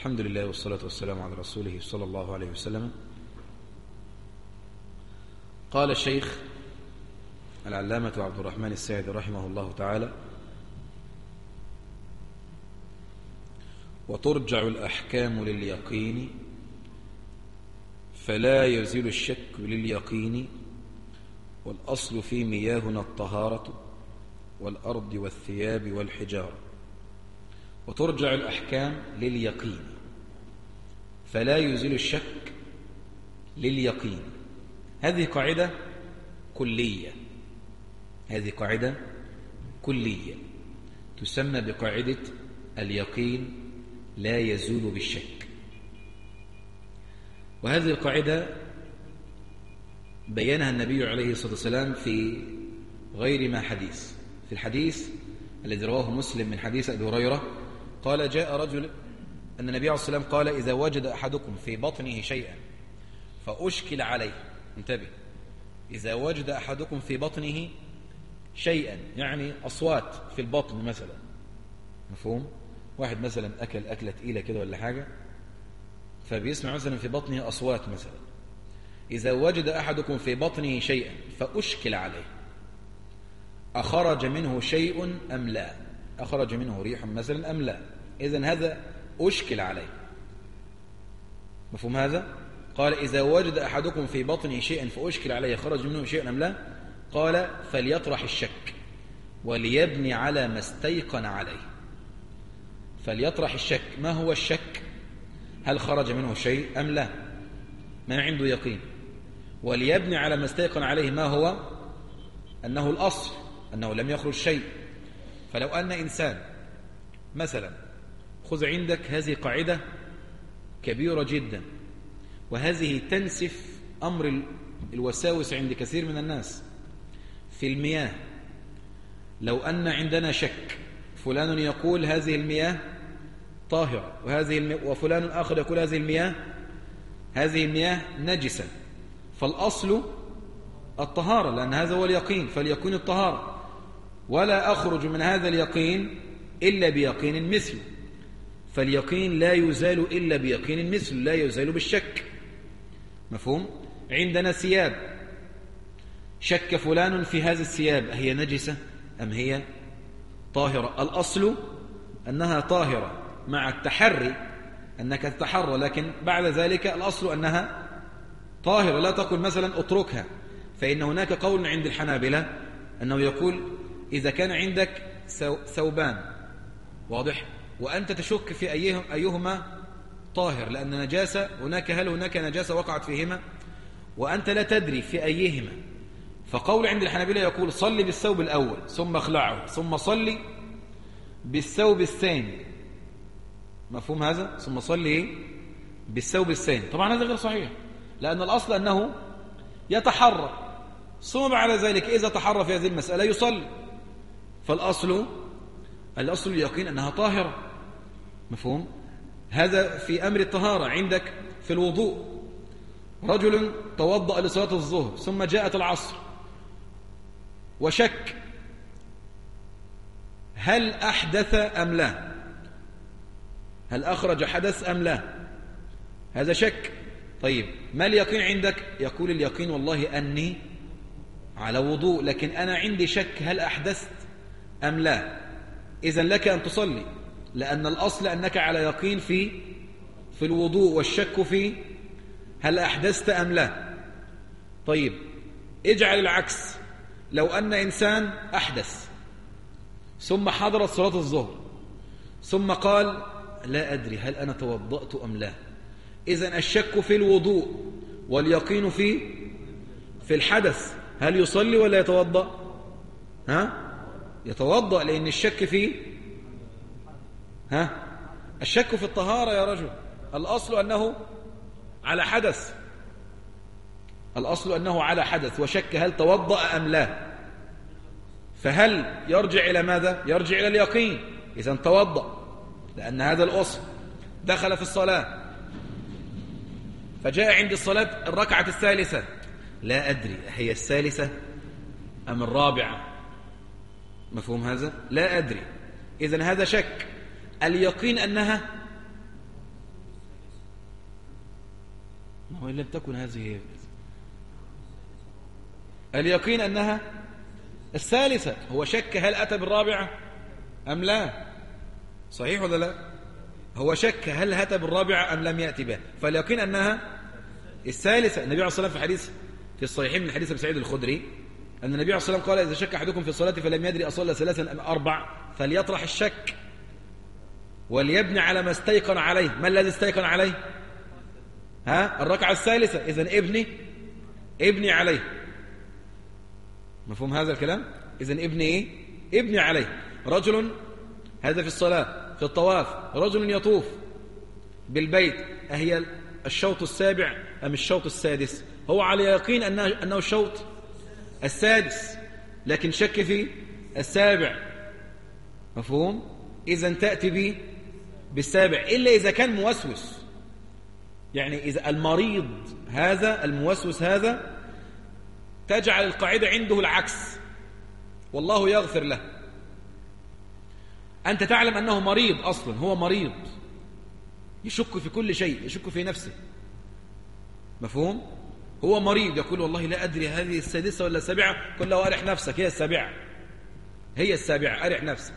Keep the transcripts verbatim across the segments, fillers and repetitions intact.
الحمد لله والصلاة والسلام على رسوله صلى الله عليه وسلم. قال الشيخ العلامة عبد الرحمن السعدي رحمه الله تعالى: وترجع الأحكام لليقين فلا يزيل الشك لليقين، والأصل في مياهنا الطهارة والأرض والثياب والحجارة. وترجع الأحكام لليقين فلا يزيل الشك لليقين. هذه قاعدة كلية، هذه قاعدة كلية تسمى بقاعدة اليقين لا يزول بالشك. وهذه القاعدة بيانها النبي عليه الصلاة والسلام في غير ما حديث. في الحديث الذي رواه مسلم من حديث أبي هريرة قال: جاء رجل أن النبي عليه الصلاة والسلام قال: إذا وجد أحدكم في بطنه شيئا فأشكل عليه. انتبه، إذا وجد أحدكم في بطنه شيئا يعني أصوات في البطن مثلا، مفهوم؟ واحد مثلا أكل أكلة تقيلة كده ولا حاجة، فبيسمع مثلا في بطنه أصوات مثلا. إذا وجد أحدكم في بطنه شيئا فأشكل عليه، أخرج منه شيء أم لا؟ أخرج منه ريح مثلا أم لا؟ إذن هذا أشكل عليه، مفهوم هذا؟ قال: إذا وجد أحدكم في بطنه شيئا فأشكل عليه خرج منه شيء أم لا؟ قال: فليطرح الشك وليبني على ما استيقن عليه. فليطرح الشك، ما هو الشك؟ هل خرج منه شيء أم لا؟ ما عنده يقين. وليبني على ما استيقن عليه، ما هو؟ أنه الأصل أنه لم يخرج شيء. فلو أن إنسان مثلا، خذ عندك هذه قاعدة كبيرة جدا، وهذه تنسف أمر الوساوس عند كثير من الناس في المياه. لو أن عندنا شك، فلان يقول هذه المياه طاهرة، وهذه المياه وفلان آخر يقول هذه المياه هذه المياه نجسة، فالأصل الطهارة، لأن هذا هو اليقين، فليكون الطهارة، ولا أخرج من هذا اليقين إلا بيقين مثله. فاليقين لا يزال إلا بيقين مثله، لا يزال بالشك، مفهوم؟ عندنا ثياب، شك فلان في هذه الثياب هي نجسة أم هي طاهرة؟ الأصل أنها طاهرة مع التحري، أنك تتحرى، لكن بعد ذلك الأصل أنها طاهرة. لا تقل مثلا اتركها، فإن هناك قول عند الحنابلة أنه يقول: إذا كان عندك ثوبان واضح وأنت تشك في أيهم أيهما طاهر، لأن نجاسة هناك، هل هناك نجاسة وقعت فيهما وأنت لا تدري في أيهما، فقول عند الحنابلة يقول: صلي بالثوب الأول ثم اخلعه ثم صلي بالثوب الثاني، مفهوم هذا؟ ثم صلي بالثوب الثاني. طبعا هذا غير صحيح، لأن الأصل أنه يتحرى، ثم بعد ذلك إذا تحرى في هذه المسألة يصلي. فالأصل الأصل اليقين أنها طاهرة، مفهوم؟ هذا في أمر الطهارة. عندك في الوضوء، رجل توضأ لصلاة الظهر ثم جاءت العصر وشك هل أحدث أم لا، هل أخرج حدث أم لا، هذا شك. طيب ما اليقين عندك؟ يقول اليقين والله أني على وضوء، لكن أنا عندي شك هل أحدثت أم لا. إذن لك أن تصلي، لأن الأصل أنك على يقين في في الوضوء، والشك في هل أحدثت أم لا. طيب اجعل العكس، لو أن إنسان أحدث ثم حضرت صلاة الظهر ثم قال: لا أدري هل أنا توضأت أم لا. إذن الشك في الوضوء واليقين في في الحدث، هل يصلي ولا يتوضأ؟ ها؟ يتوضأ، لأن الشك في ها الشك في الطهارة يا رجل. الأصل أنه على حدث، الأصل أنه على حدث وشك هل توضأ أم لا. فهل يرجع إلى ماذا؟ يرجع إلى اليقين. إذن توضأ، لأن هذا الأصل. دخل في الصلاة فجاء عند الصلاة الركعة الثالثة، لا أدري هي الثالثة أم الرابعة، مفهوم هذا؟ لا أدري. إذن هذا شك. اليقين أنها وإن لم تكن هذه اليقين أنها الثالثة. هو شك هل أتى بالرابعة أم لا؟ صحيح ولا لا؟ هو شك هل أتى بالرابعة أم لم يأتي بها، فاليقين أنها الثالثة. النبي عليه الصلاة والسلام في حديث في الصحيحين من حديث أبي سعيد الخدري أن النبي عليه الصلاة والسلام قال: إذا شك أحدكم في الصلاة فلم يدري أصلى ثلاثا أم أربع فليطرح الشك وليبني على ما استيقن عليه. ما الذي استيقن عليه؟ ها؟ الركعة الثالثة. إذن ابني ابني عليه. مفهوم هذا الكلام؟ إذن ابني إيه؟ ابني عليه. رجل، هذا في الصلاة، في الطواف، رجل يطوف بالبيت، أهي الشوط السابع أم الشوط السادس؟ هو على يقين أنه, أنه الشوط السادس، لكن شك في السابع. مفهوم؟ إذن تأتي به بالسابع، إلا إذا كان موسوس. يعني إذا المريض هذا الموسوس هذا تجعل القاعدة عنده العكس، والله يغفر له. أنت تعلم أنه مريض أصلا، هو مريض يشك في كل شيء، يشك في نفسه. مفهوم؟ هو مريض يقول والله لا أدري هذه السادسة ولا السابعة، قل له أرح نفسك، هي السابعة، هي السابعة، أرح نفسك،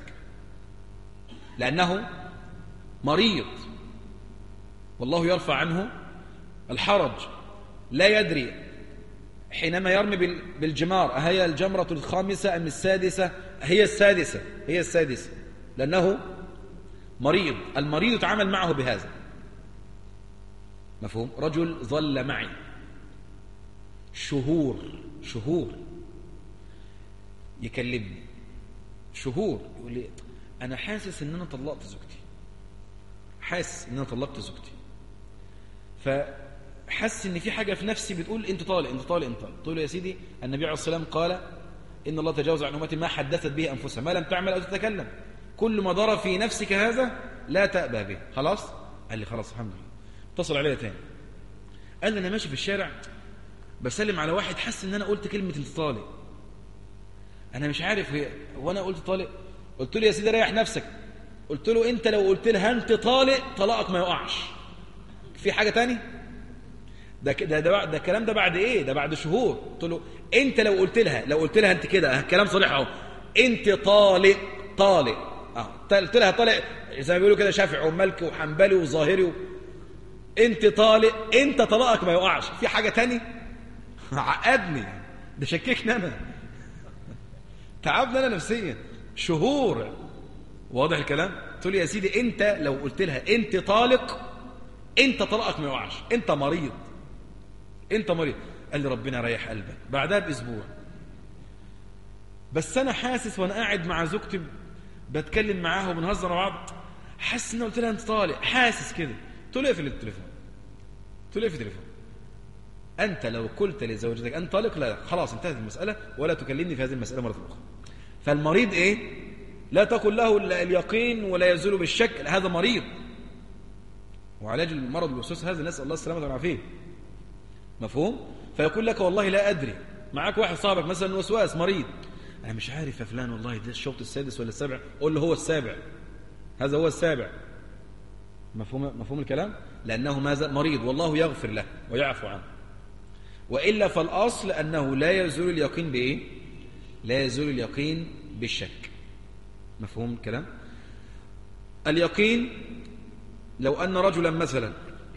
لأنه مريض والله يرفع عنه الحرج. لا يدري حينما يرمي بالجمار أهي الجمرة الخامسة أم السادسة؟ هي السادسة، هي السادسة، لأنه مريض. المريض يتعامل معه بهذا. مفهوم؟ رجل ظل معي شهور شهور يكلمني شهور، يقول لي أنا حاسس أن أنا طلقت زوجتي، حاسس أن أنا طلقت زوجتي، فحس أن في حاجة في نفسي بتقول أنت طالق أنت طالق أنت طالق. قلت له يا سيدي النبي عليه الصلاة والسلام قال إن الله تجاوز عن أمتي ما حدثت به أنفسها ما لم تعمل أو تتكلم. كل ما ضر في نفسك هذا لا تأبى به. خلاص؟ قال لي خلاص الحمد لله. اتصل عليا تاني قال لي أنا ماشي في الشارع بسلم على واحد حس ان انا قلت كلمة انت طالق، انا مش عارف هي وانا قلت طالق. قلت له يا سيدي ريح نفسك. قلت له انت لو قلت لها انت طالق طلاقك ما يقعش، في حاجة تاني؟ ده ده ده, ده الكلام ده بعد ايه؟ ده بعد شهور. قلت له انت لو قلت لها لو قلت لها انت كده كلام صريح اهو، انت طالق طالق اه قلت لها طالق زي ما بيقولوا كده شافعي ومالكي وحنبلي وظاهري و... انت طالق، انت طلاقك ما يقعش، في حاجة تاني؟ عقدني، ده شككني انا، تعبني انا نفسيا شهور. واضح الكلام؟ قلت له يا سيدي انت لو قلت لها انت طالق انت طلاقك ما يقعش، انت مريض، انت مريض. قال لي ربنا ريح قلبك. بعدها باسبوع بس انا حاسس وانا قاعد مع زوجتي بتكلم معاها وبنهزر مع بعض، حاسس ان قلت لها انت طالق، حاسس كده. قلت له اقفل التليفون، قلت له اقفل التليفون. أنت لو قلت لزوجتك أنت طالق، لا خلاص انتهت المسألة ولا تكلمني في هذه المسألة مرة أخرى. فالمريض إيه؟ لا تقل له اليقين ولا يزول بالشك، هذا مريض. وعلاج المرض الوسواس هذا نسأل الله السلامة والعافية. مفهوم؟ فيقول لك والله لا أدري، معك واحد صاحبك مثلا وسواس مريض، أنا مش عارف يا فلان والله ده الشوط السادس ولا السابع، قول له هو السابع، هذا هو السابع. مفهوم مفهوم الكلام؟ لأنه ماذا؟ مريض والله يغفر له ويعفو عنه. وإلا فالأصل أنه لا يزول اليقين بإيه؟ لا يزول اليقين بالشك. مفهوم الكلام؟ اليقين لو أن رجلا مثلا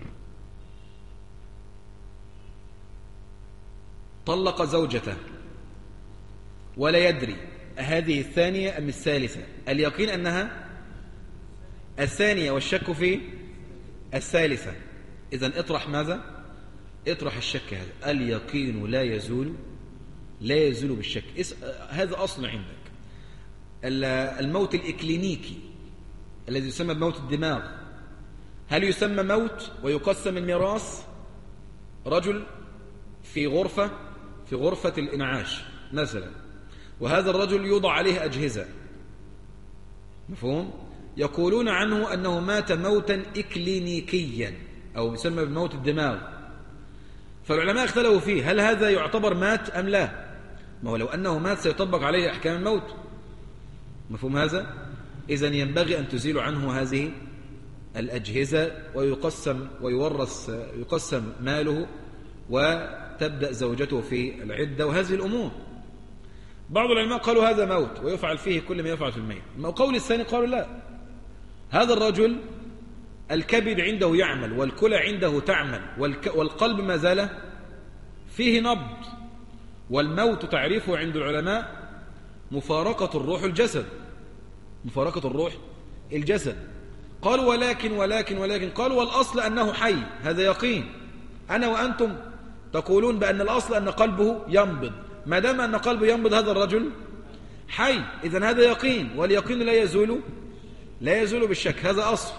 طلق زوجته ولا يدري هذه الثانية أم الثالثة، اليقين أنها الثانية والشك في الثالثة. إذن اطرح ماذا؟ اطرح الشك. هذا اليقين لا يزول لا يزول بالشك. هذا أصل عندك. الموت الإكلينيكي الذي يسمى بموت الدماغ، هل يسمى موت ويقسم الميراث؟ رجل في غرفة في غرفة الإنعاش مثلا، وهذا الرجل يوضع عليه أجهزة، مفهوم؟ يقولون عنه أنه مات موتا إكلينيكيا أو يسمى بموت الدماغ. فالعلماء اختلفوا فيه، هل هذا يعتبر مات أم لا؟ ما هو لو أنه مات سيطبق عليه أحكام الموت، مفهوم هذا؟ إذن ينبغي أن تزيل عنه هذه الأجهزة ويقسم ويورث يقسم ماله وتبدأ زوجته في العدة وهذه الأمور. بعض العلماء قالوا هذا موت ويفعل فيه كل ما يفعل في الميت. القول الثاني قالوا لا، هذا الرجل الكبد عنده يعمل والكلى عنده تعمل والقلب ما زال فيه نبض، والموت تعريفه عند العلماء مفارقة الروح الجسد، مفارقة الروح الجسد. قالوا ولكن ولكن ولكن قالوا والأصل أنه حي، هذا يقين. أنا وأنتم تقولون بأن الأصل أن قلبه ينبض، ما دام أن قلبه ينبض هذا الرجل حي، إذن هذا يقين، واليقين لا يزول لا يزول بالشك، هذا أصل.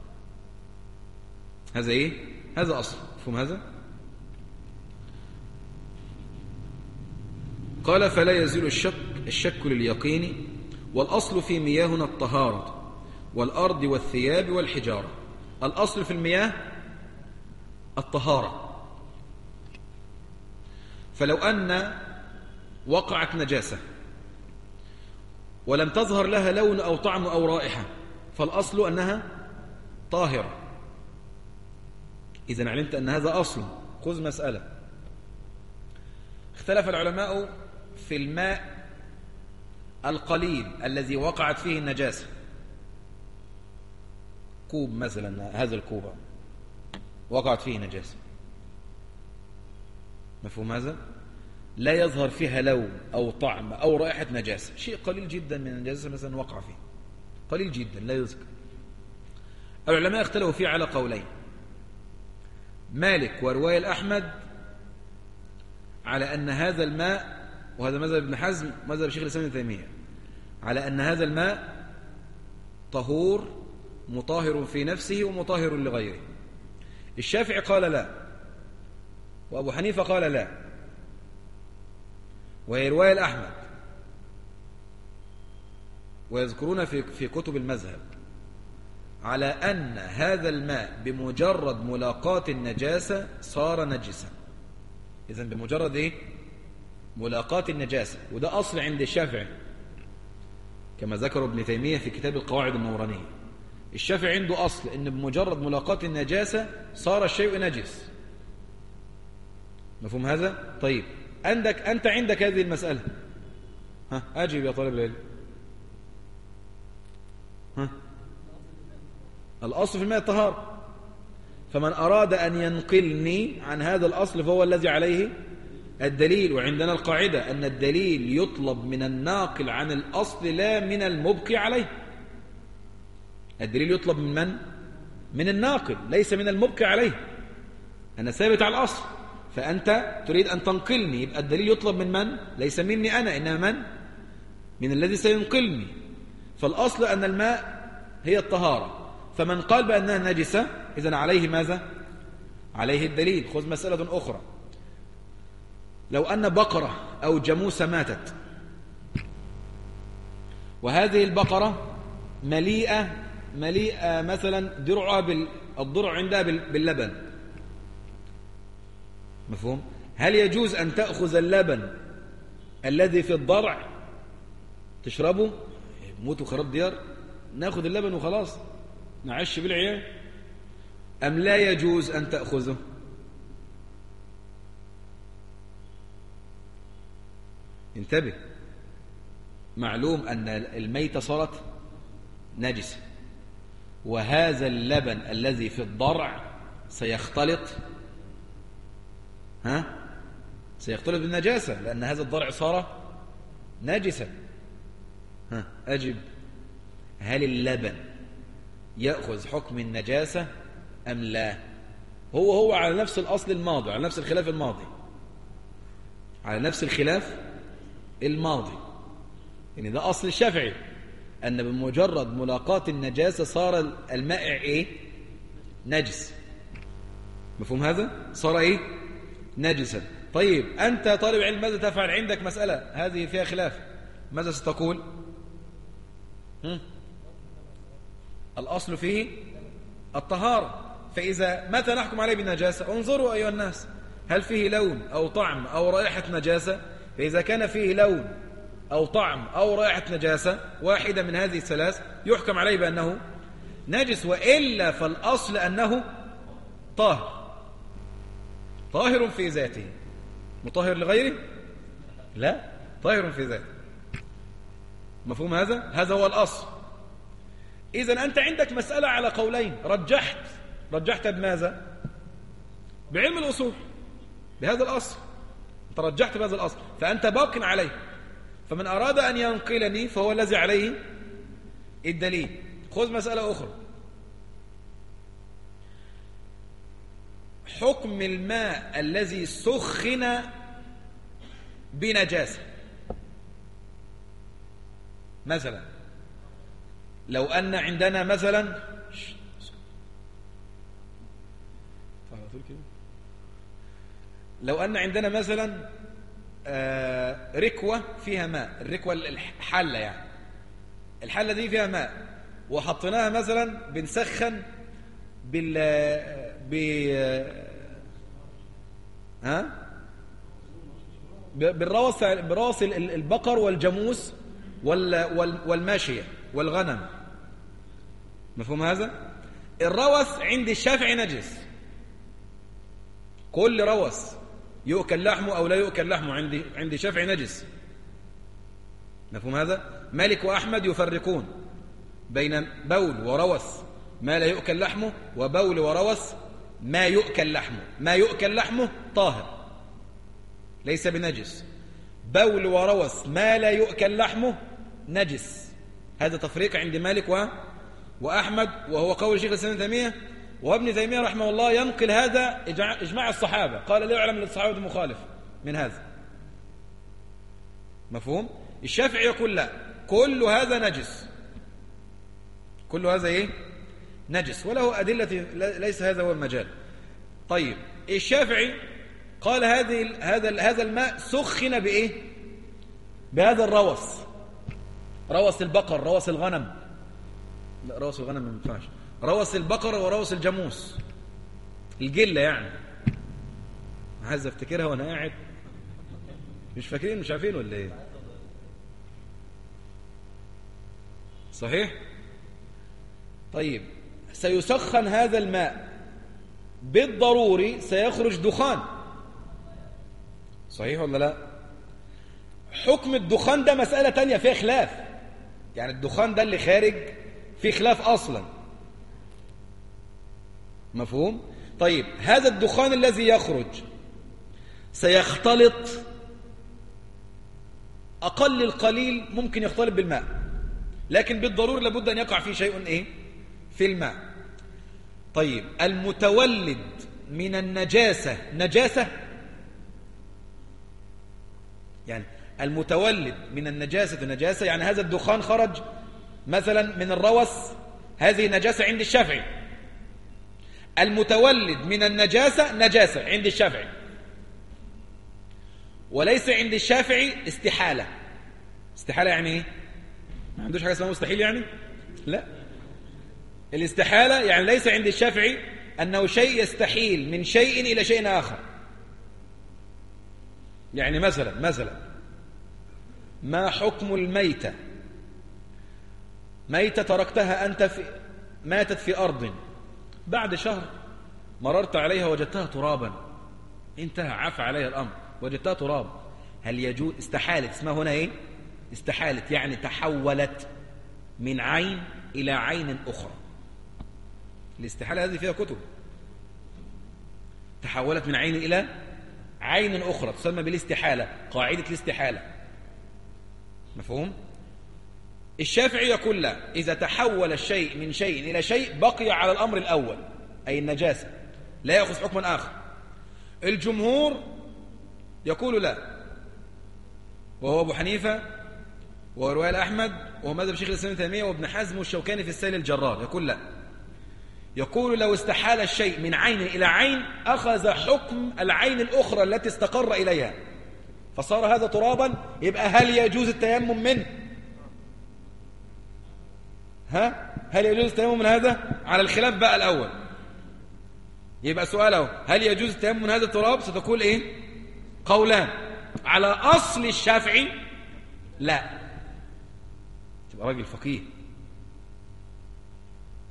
هذا إيه؟ هذا أصل. مفهوم هذا؟ قال فلا يزول الشك الشك لليقين، والأصل في مياهنا الطهارة والأرض والثياب والحجارة. الأصل في المياه الطهارة، فلو أن وقعت نجاسة ولم تظهر لها لون أو طعم أو رائحة فالأصل أنها طاهرة. إذن علمت أن هذا أصل. خذ مسألة، اختلف العلماء في الماء القليل الذي وقعت فيه النجاسة. كوب مثلا، هذا الكوب وقعت فيه نجاسة، مفهوم هذا؟ لا يظهر فيها لون أو طعم أو رائحة نجاسة، شيء قليل جدا من النجاسة مثلا وقع فيه، قليل جدا لا يذكر. العلماء اختلفوا فيه على قولين، مالك ورواية الأحمد على أن هذا الماء، وهذا مذهب ابن حزم مذهب شيخ الإسلام ابن تيمية، على أن هذا الماء طهور مطهر في نفسه ومطهر لغيره. الشافعي قال لا، وأبو حنيفة قال لا، وهي رواية الأحمد. ويذكرون في في كتب المذهب على أن هذا الماء بمجرد ملاقاة النجاسة صار نجسا. إذن بمجرد إيه؟ ملاقاة النجاسة، وده أصل عند الشافعي كما ذكر ابن تيمية في كتاب القواعد النورانية. الشافعي عنده أصل إن بمجرد ملاقاة النجاسة صار الشيء نجس. مفهوم هذا؟ طيب عندك أنت عندك هذه المسألة، ها أجيب يا طالب العلم. ها الأصل في الماء الطهارة، فمن أراد أن ينقلني عن هذا الأصل فهو الذي عليه الدليل. وعندنا القاعدة أن الدليل يطلب من الناقل عن الأصل لا من المبقي عليه. الدليل يطلب من من؟ من الناقل، ليس من المبقي عليه. أنا ثابت على الأصل، فأنت تريد أن تنقلني، يبقى الدليل يطلب من من؟ ليس مني أنا، إنما من؟ من الذي سينقلني. فالأصل أن الماء هي الطهارة، فمن قال بأنها نجسة إذن عليه ماذا؟ عليه الدليل. خذ مسألة أخرى، لو أن بقرة أو جاموسة ماتت، وهذه البقرة مليئة مليئة مثلا درعها بال... الضرع عندها باللبن، مفهوم؟ هل يجوز أن تأخذ اللبن الذي في الضرع تشربه؟ موتوا خراب ديار، ناخذ اللبن وخلاص نعش بالعيال، أم لا يجوز أن تأخذه؟ انتبه، معلوم أن الميتة صارت نجسة، وهذا اللبن الذي في الضرع سيختلط ها سيختلط بالنجاسة، لأن هذا الضرع صار نجسا. ها أجب، هل اللبن يأخذ حكم النجاسة أم لا؟ هو هو على نفس الأصل الماضي، على نفس الخلاف الماضي، على نفس الخلاف الماضي. يعني ده أصل الشافعي، أن بمجرد ملاقاة النجاسة صار المائع إيه؟ نجس. مفهوم هذا؟ صار إيه؟ نجسا. طيب أنت طالب علم ماذا تفعل؟ عندك مسألة هذه فيها خلاف، ماذا ستقول؟ هم؟ الأصل فيه الطهارة، فإذا متى نحكم عليه بالنجاسة؟ انظروا أيها الناس، هل فيه لون أو طعم أو رائحة نجاسة؟ فإذا كان فيه لون أو طعم أو رائحة نجاسة واحدة من هذه الثلاث يحكم عليه بأنه نجس، وإلا فالأصل أنه طاهر، طاهر في ذاته. مطهر لغيره؟ لا، طاهر في ذاته. مفهوم هذا؟ هذا هو الأصل. إذن أنت عندك مسألة على قولين، رجحت رجحت بماذا؟ بعلم الأصول، بهذا الأصل. أنت رجحت بهذا الأصل، فأنت باق عليه. فمن أراد أن ينقلني فهو الذي عليه الدليل. خذ مسألة أخرى، حكم الماء الذي سخن بنجاسة. مثلا لو أن عندنا مثلا لو أن عندنا مثلا ركوة فيها ماء، الركوة الحلة يعني، الحلة دي فيها ماء وحطيناها مثلا بنسخن بال ب ها بالروث بروث البقر والجاموس والماشية والغنم. مفهوم هذا؟ الروث عند الشافعي نجس، كل روث يؤكل لحمه أو لا يؤكل لحمه عند عند الشافعي نجس. مفهوم هذا؟ مالك وأحمد يفرقون بين بول وروث ما لا يؤكل لحمه وبول وروث ما يؤكل لحمه. ما يؤكل لحمه طاهر ليس بنجس، بول وروث ما لا يؤكل لحمه نجس. هذا تفريق عند مالك و... وأحمد، وهو قول الشيخ الإسلام ابن تيمية. وابن تيمية رحمه الله ينقل هذا إجماع الصحابة، قال لا يعلم للصحابة مخالف من هذا. مفهوم؟ الشافعي يقول لا، كل هذا نجس، كل هذا إيه؟ نجس، وله أدلة، ليس هذا هو المجال. طيب الشافعي قال هذه هذا هذا الماء سخن بإيه؟ بهذا الروث، روث البقر، روث الغنم، لا روث الغنم ما ينفعش، روث البقر وروث الجاموس، الجلة يعني. عايز افتكرها وانا قاعد، مش فاكرين مش عارفين ولا ايه؟ صحيح؟ طيب سيسخن هذا الماء بالضروري سيخرج دخان، صحيح ولا لا؟ حكم الدخان ده مسألة تانية فيها خلاف، يعني الدخان ده اللي خارج فيه خلاف أصلا. مفهوم؟ طيب هذا الدخان الذي يخرج سيختلط، أقل القليل ممكن يختلط بالماء، لكن بالضرورة لابد أن يقع فيه شيء إيه؟ في الماء. طيب المتولد من النجاسة نجاسة، يعني المتولد من النجاسة نجاسة، يعني هذا الدخان خرج مثلا من الروث، هذه نجاسة عند الشافعي. المتولد من النجاسة نجاسة عند الشافعي، وليس عند الشافعي استحالة. استحالة يعني ايه؟ ما عندوش حاجة اسمها مستحيل يعني؟ لا، الاستحالة يعني ليس عند الشافعي أنه شيء يستحيل من شيء إلى شيء آخر. يعني مثلا مثلا ما حكم الميتة؟ ميتة تركتها أنت في ماتت في أرض، بعد شهر مررت عليها وجدتها ترابا، انتهى عفى عليها الأمر، وجدتها تراب، هل يجوز؟ استحالت، اسمها هنا ايه؟ استحالت، يعني تحولت من عين إلى عين أخرى. الاستحالة هذه فيها كتب، تحولت من عين إلى عين أخرى تسمى بالاستحالة، قاعدة الاستحالة. مفهوم؟ الشافعي يقول لا، إذا تحول الشيء من شيء إلى شيء بقي على الأمر الأول أي النجاسة، لا يأخذ حكما آخر. الجمهور يقول لا، وهو أبو حنيفة ورواية الأحمد وهو مذهب شيخ الإسلام ابن تيمية وابن حزم والشوكاني في السيل الجرار. يقول لا، يقول لو استحال الشيء من عين إلى عين أخذ حكم العين الأخرى التي استقر إليها، فصار هذا ترابا، يبقى هل يجوز التيمم منه؟ ها؟ هل يجوز التيمم من هذا؟ على الخلاف بقى الأول. يبقى سؤاله هل يجوز التيمم من هذا التراب؟ ستقول إيه؟ قولان. على أصل الشافعي لا، تبقى راجل فقيه.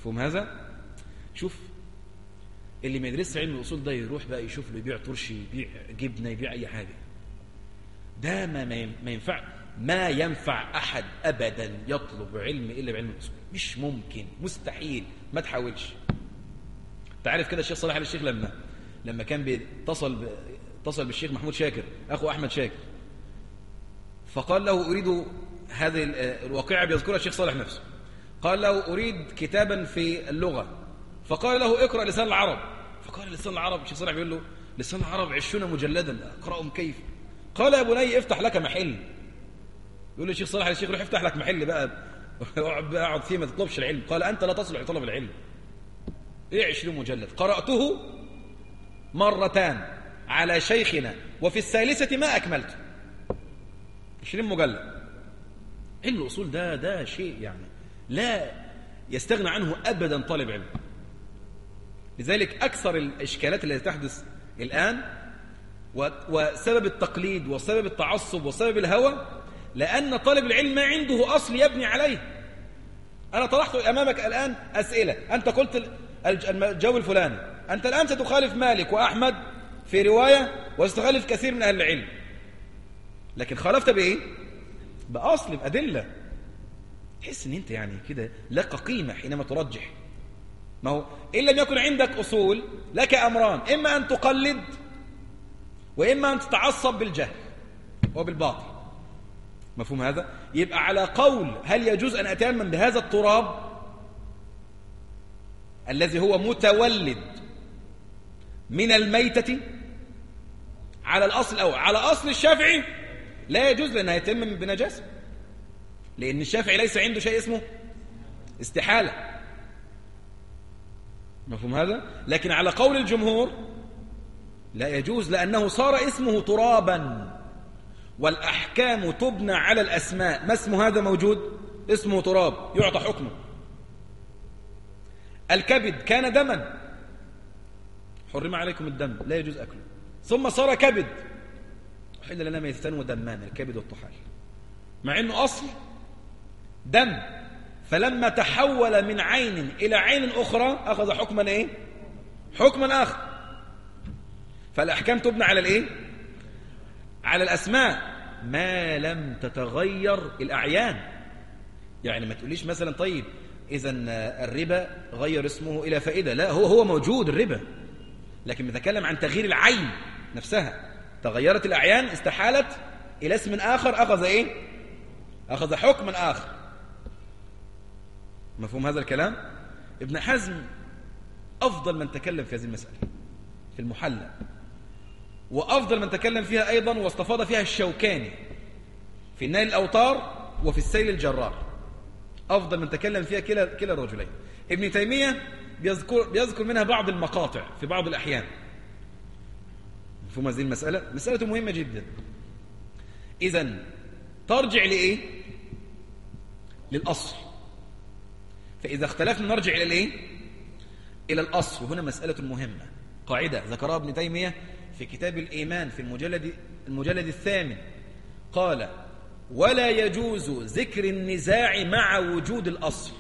مفهوم هذا؟ شوف اللي ما يدرسش علم الأصول ده يروح بقى يشوف له يبيع ترشي، يبيع جبنة، يبيع أي حاجة. ده ما, ما ينفع ما ينفع أحد أبدا يطلب علم إلا بعلم الأصول. مش ممكن، مستحيل، ما تحاولش. تعرف كده الشيخ صالح آل الشيخ لما لما كان بيتصل اتصل بالشيخ محمود شاكر أخو أحمد شاكر، فقال له أريد هذه الواقعة بيذكرها الشيخ صالح نفسه، قال له أريد كتابا في اللغة، فقال له اقرأ لسان العرب. فقال لسان العرب، الشيخ صالح بيقول له لسان العرب عشرين مجلدا أقرأهم كيف؟ قال يا بني افتح لك محل. يقول له الشيخ صالح الشيخ روح افتح لك محل بقى اقعد فيه ما تطلبش العلم. قال أنت لا تصلح لطلب العلم. ايه عشرين مجلد؟ قرأته مرتان على شيخنا وفي الثالثة ما أكملت. عشرين مجلد. علم الأصول ده ده شيء يعني لا يستغنى عنه أبدا طالب علم. لذلك أكثر الإشكالات التي تحدث الآن وسبب التقليد وسبب التعصب وسبب الهوى، لأن طالب العلم ما عنده أصل يبني عليه. أنا طرحت أمامك الآن أسئلة، أنت قلت الجو الفلاني، أنت الآن ستخالف مالك وأحمد في رواية وستخالف كثير من أهل العلم، لكن خالفت بإيه؟ بأصل، بأدلة. تحس ان انت يعني كده لك قيمة حينما ترجح. ما هو إن لم يكن عندك أصول لك أمران، إما أن تقلد وإما أن تتعصب بالجهل وبالباطل. مفهوم هذا؟ يبقى على قول هل يجوز أن أتيمم بهذا التراب الذي هو متولد من الميتة على الأصل الأول. على أصل الشافعي لا يجوز لأنه يتيمم بنجاسة، لأن الشافعي ليس عنده شيء اسمه استحالة. مفهوم هذا؟ لكن على قول الجمهور لا يجوز، لأنه صار اسمه ترابا، والأحكام تبنى على الأسماء. ما اسم هذا موجود؟ اسمه تراب يعطى حكمه. الكبد كان دما، حرم عليكم الدم لا يجوز أكله، ثم صار كبد، حل لنا ميتان ودمان، الكبد والطحال، مع أنه أصل دم، فلما تحول من عين إلى عين أخرى أخذ حكما إيه؟ حكما آخر. فالأحكام تبنى على الإيه؟ على الأسماء ما لم تتغير الأعيان. يعني ما تقوليش مثلا طيب إذن الربا غير اسمه إلى فائدة، لا، هو هو موجود الربا، لكن بنتكلم عن تغيير العين نفسها. تغيرت الأعيان، استحالت إلى اسم آخر، أخذ إيه؟ أخذ حكما آخر. مفهوم هذا الكلام؟ ابن حزم أفضل من تكلم في هذه المسألة في المحلى، وأفضل من تكلم فيها أيضا واستفاض فيها الشوكاني في النيل الأوطار وفي السيل الجرار. أفضل من تكلم فيها كلا كلا الرجلين. ابن تيمية بيذكر, بيذكر منها بعض المقاطع في بعض الأحيان. مفهوم هذه المسألة؟ مسألة مهمة جدا. إذن ترجع لإيه؟ للأصل. فإذا اختلفنا نرجع إلى الإيه؟ إلى الأصل. وهنا مسألة مهمة، قاعدة ذكرها ابن تيمية في كتاب الإيمان في المجلد المجلد الثامن، قال: ولا يجوز ذكر النزاع مع وجود الأصل.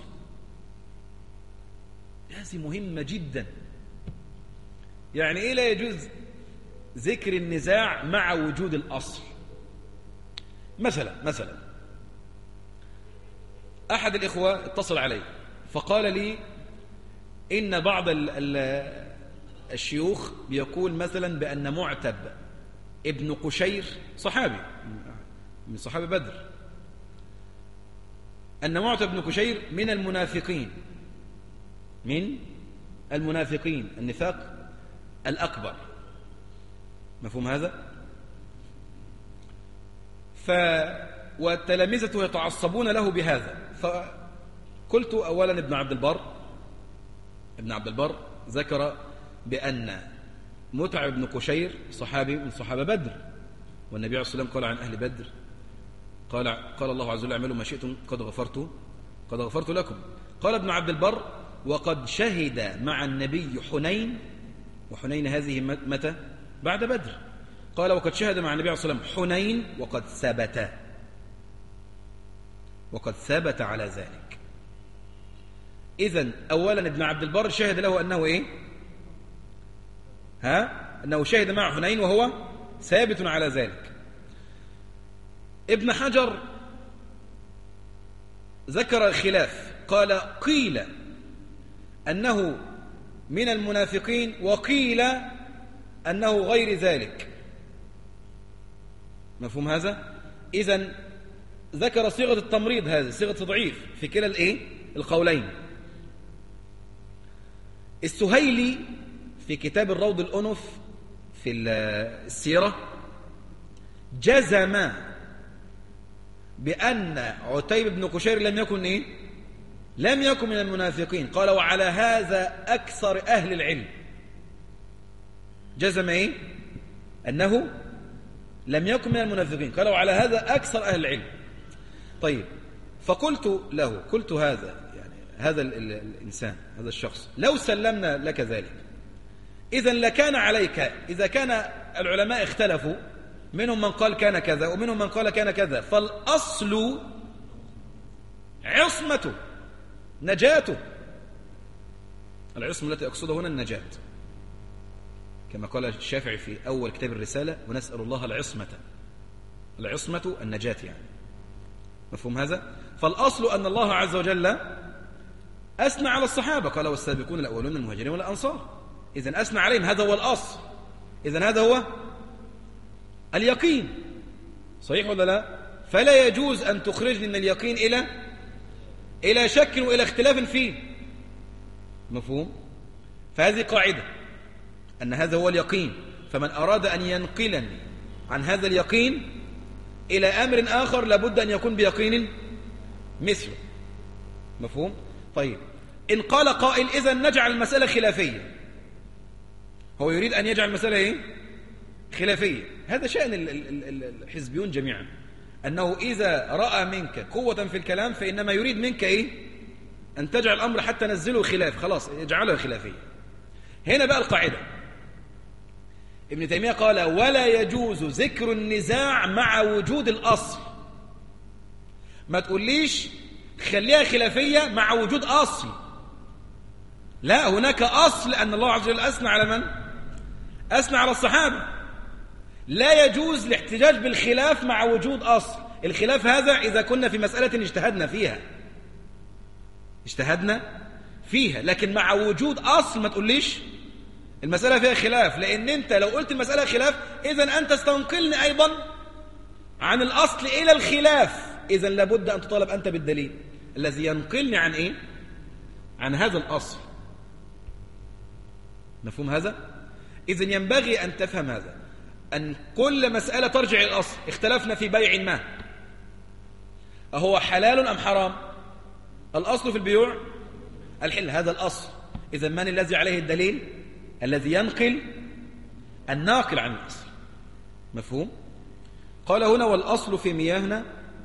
هذه مهمة جدا. يعني إيه لا يجوز ذكر النزاع مع وجود الأصل؟ مثلا مثلا أحد الإخوة اتصل علي فقال لي إن بعض ال ال الشيوخ بيقول مثلا بأن معتب ابن قشير صحابي من صحابة بدر، أن معتب ابن قشير من المنافقين، من المنافقين، النفاق الأكبر. مفهوم هذا؟ ف والتلامذة يتعصبون له بهذا. فقلت أولا ابن عبد البر ابن عبد البر ذكر بأن متعب بن قشير صحابي من صحابة بدر، والنبي عليه الصلاة والسلام قال عن أهل بدر، قال قال الله عز وجل: اعملوا ما شئتم قد غفرت قد غفرت لكم. قال ابن عبد البر: وقد شهد مع النبي حنين، وحنين هذه متى؟ بعد بدر. قال: وقد شهد مع النبي عليه الصلاة والسلام حنين وقد ثبت، وقد ثبت على ذلك. إذن أولا ابن عبد البر شهد له أنه إيه؟ ها؟ أنه شهد مع حنين وهو ثابت على ذلك. ابن حجر ذكر الخلاف، قال قيل أنه من المنافقين وقيل أنه غير ذلك. مفهوم هذا؟ إذن ذكر صيغة التمريض، هذه صيغة تضعيف في كلا الإيه؟ القولين. السهيلي في كتاب الروض الأنف في السيرة جزم بأن عتيب بن قشير لم يكن إيه؟ لم يكن من المنافقين. قال وعلى هذا أكثر أهل العلم. جزم إيه؟ أنه لم يكن من المنافقين. قال وعلى هذا أكثر أهل العلم. طيب، فقلت له، قلت هذا يعني هذا ال ال الإنسان، هذا الشخص لو سلمنا لك ذلك إذن لكان عليك، إذا كان العلماء اختلفوا منهم من قال كان كذا ومنهم من قال كان كذا، فالأصل عصمته نجاته. العصمة التي أقصدها هنا النجاة، كما قال الشافعي في أول كتاب الرسالة ونسأل الله العصمة. العصمة النجاة يعني. مفهوم هذا؟ فالأصل أن الله عز وجل أثنى على الصحابة، قال والسابقون الأولون من المهاجرين والأنصار. إذن أثنى عليهم، هذا هو الأصل. إذن هذا هو اليقين. صحيح ولا لا؟ فلا يجوز أن تخرجني من اليقين إلى إلى شك وإلى اختلاف فيه. مفهوم؟ فهذه قاعدة أن هذا هو اليقين، فمن أراد أن ينقلني عن هذا اليقين إلى أمر آخر لابد أن يكون بيقين مثله. مفهوم؟ طيب، إن قال قائل إذن نجعل المسألة خلافية، هو يريد أن يجعل المسألة إيه؟ خلافية. هذا شأن الحزبيون جميعا، أنه إذا رأى منك قوة في الكلام فإنما يريد منك إيه؟ أن تجعل الأمر حتى نزله خلاف، خلاص يجعله خلافية. هنا بقى القاعدة. ابن تيمية قال ولا يجوز ذكر النزاع مع وجود الأصل. ما تقوليش خليها خلافية مع وجود أصل، لا، هناك أصل أن الله عز وجل أثنى على من؟ أثنى على الصحابة. لا يجوز الاحتجاج بالخلاف مع وجود أصل. الخلاف هذا إذا كنا في مسألة اجتهدنا فيها اجتهدنا فيها لكن مع وجود أصل ما تقوليش المسألة فيها خلاف، لأن أنت لو قلت المسألة خلاف إذن أنت تستنقلني أيضا عن الأصل إلى الخلاف. إذن لابد أن تطالب أنت بالدليل الذي ينقلني عن إيه؟ عن هذا الأصل. مفهوم هذا؟ إذن ينبغي أن تفهم هذا، أن كل مسألة ترجع إلى الأصل. اختلفنا في بيع ما، أهو حلال أم حرام؟ الأصل في البيوع الحل، هذا الأصل. إذن من الذي عليه الدليل؟ الذي ينقل الناقل عن الأصل. مفهوم؟ قال هنا والأصل في مياهنا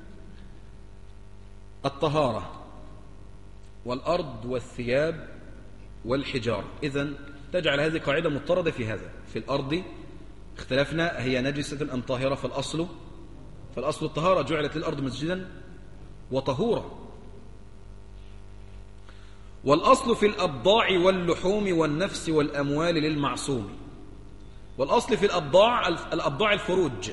الطهارة والأرض والثياب والحجارة. إذن تجعل هذه قاعدة مضطردة في هذا. في الأرض اختلفنا هي نجسة أم طاهرة، فالأصل فالأصل الطهارة، جعلت للأرض مسجدا وطهورا. والأصل في الأبضاع واللحوم والنفس والأموال للمعصوم. والأصل في الأبضاع الأبضاع الفروج.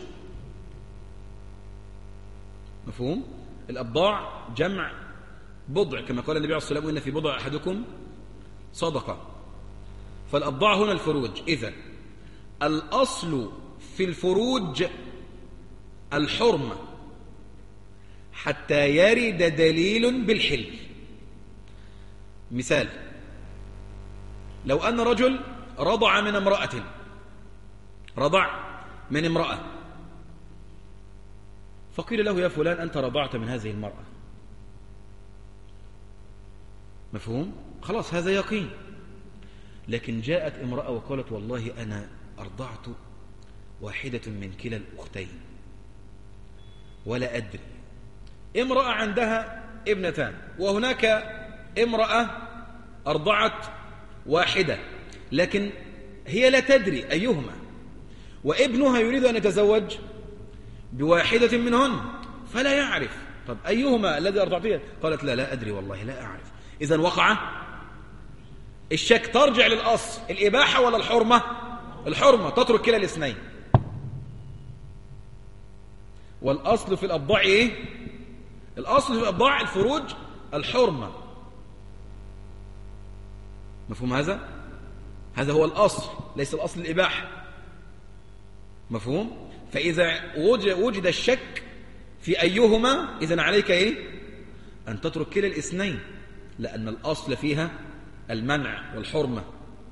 مفهوم؟ الأبضاع جمع بضع، كما قال النبي عليه الصلاة والسلام إن في بضع أحدكم صدقة. فالأبضاع هنا الفروج. إذن الأصل في الفروج الحرمة حتى يرد دليل بالحل. مثال، لو أن رجل رضع من امرأة رضع من امرأة فقيل له يا فلان أنت رضعت من هذه المرأة. مفهوم؟ خلاص هذا يقين. لكن جاءت امرأة وقالت والله أنا أرضعت واحدة من كلا الأختين ولا أدري. امرأة عندها ابنتان وهناك امرأة أرضعت واحدة لكن هي لا تدري أيهما، وابنها يريد أن يتزوج بواحدة منهن فلا يعرف. طب أيهما الذي أرضعتها؟ قالت لا لا أدري والله لا أعرف. إذن وقع الشك. ترجع للأصل الإباحة ولا الحرمة؟ الحرمة، تترك كلا الاثنين. والأصل في الأبضاع إيه؟ الأصل في الأبضاع الفروج الحرمة. مفهوم هذا؟ هذا هو الأصل، ليس الأصل الإباحة. مفهوم؟ فإذا وجد الشك في أيهما إذن عليك إيه؟ أن تترك كلا الاثنين، لأن الأصل فيها المنع والحرمة.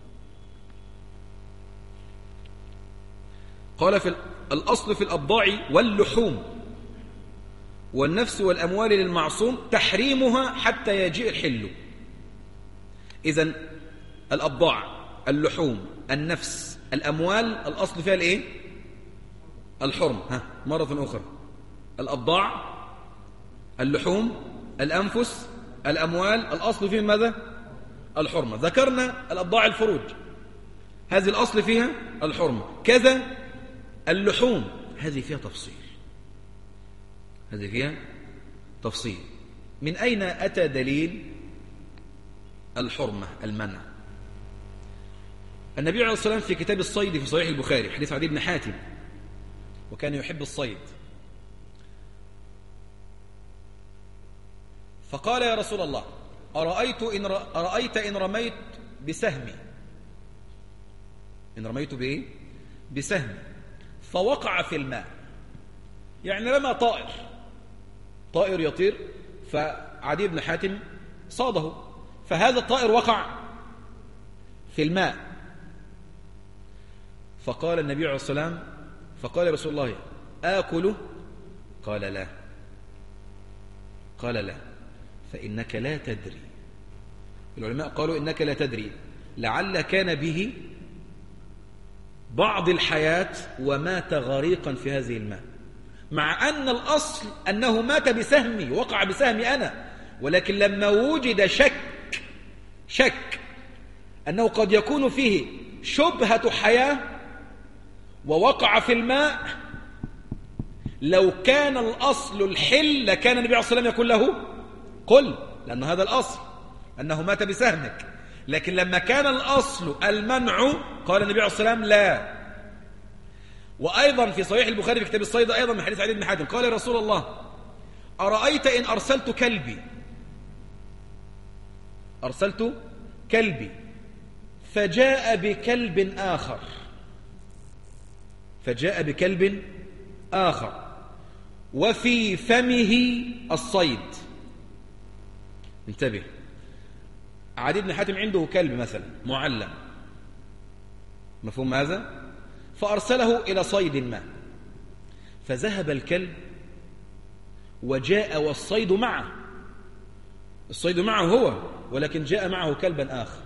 قال في الأصل في الأبضاع واللحوم والنفس والأموال للمعصوم تحريمها حتى يجيء الحل. إذن الأبضاع، اللحوم، النفس، الأموال، الأصل فيها الإيه؟ الحرمة. ها مرة أخرى، الأبضاع، اللحوم، الأنفس، الأموال، الأصل فيها ماذا؟ الحرمة. ذكرنا الأبضاع الفروج، هذه الأصل فيها الحرمة. كذا اللحوم، هذه فيها تفصيل، هذه فيها تفصيل. من أين أتى دليل الحرمة المنع؟ النبي عليه الصلاة والسلام في كتاب الصيد في صحيح البخاري، حديث عدي بن حاتم، وكان يحب الصيد، فقال يا رسول الله أرأيت إن, أرأيت إن رميت بسهمي، إن رميت بإيه؟ بسهمي فوقع في الماء، يعني رمى طائر، طائر يطير، فعدي بن حاتم صاده، فهذا الطائر وقع في الماء. فقال النبي عليه الصلاة والسلام، فقال يا رسول الله آكله؟ قال لا، قال لا، فإنك لا تدري. العلماء قالوا إنك لا تدري، لعل كان به بعض الحياة ومات غريقا في هذه الماء، مع أن الأصل أنه مات بسهمي، وقع بسهمي أنا، ولكن لما وجد شك شك أنه قد يكون فيه شبهة حياة ووقع في الماء، لو كان الأصل الحل لكان النبي عليه الصلاة والسلام يقول له قل، لأن هذا الأصل أنه مات بسهمك. لكن لما كان الأصل المنع قال النبي عليه الصلاة والسلام لا. وأيضا في صحيح البخاري في كتاب الصيد أيضا من حديث عدي بن حاتم قال يا رسول الله أرأيت إن أرسلت كلبي، أرسلت كلبي فجاء بكلب آخر، فجاء بكلب آخر وفي فمه الصيد. انتبه، عدي بن حاتم عنده كلب مثلا معلم، مفهوم هذا؟ فأرسله إلى صيد ما، فذهب الكلب وجاء والصيد معه، الصيد معه هو، ولكن جاء معه كلبا آخر،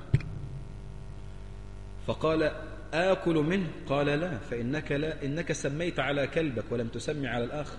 فقال آكل منه؟ قال لا، فإنك لا، إنك سميت على كلبك ولم تسمي على الآخر.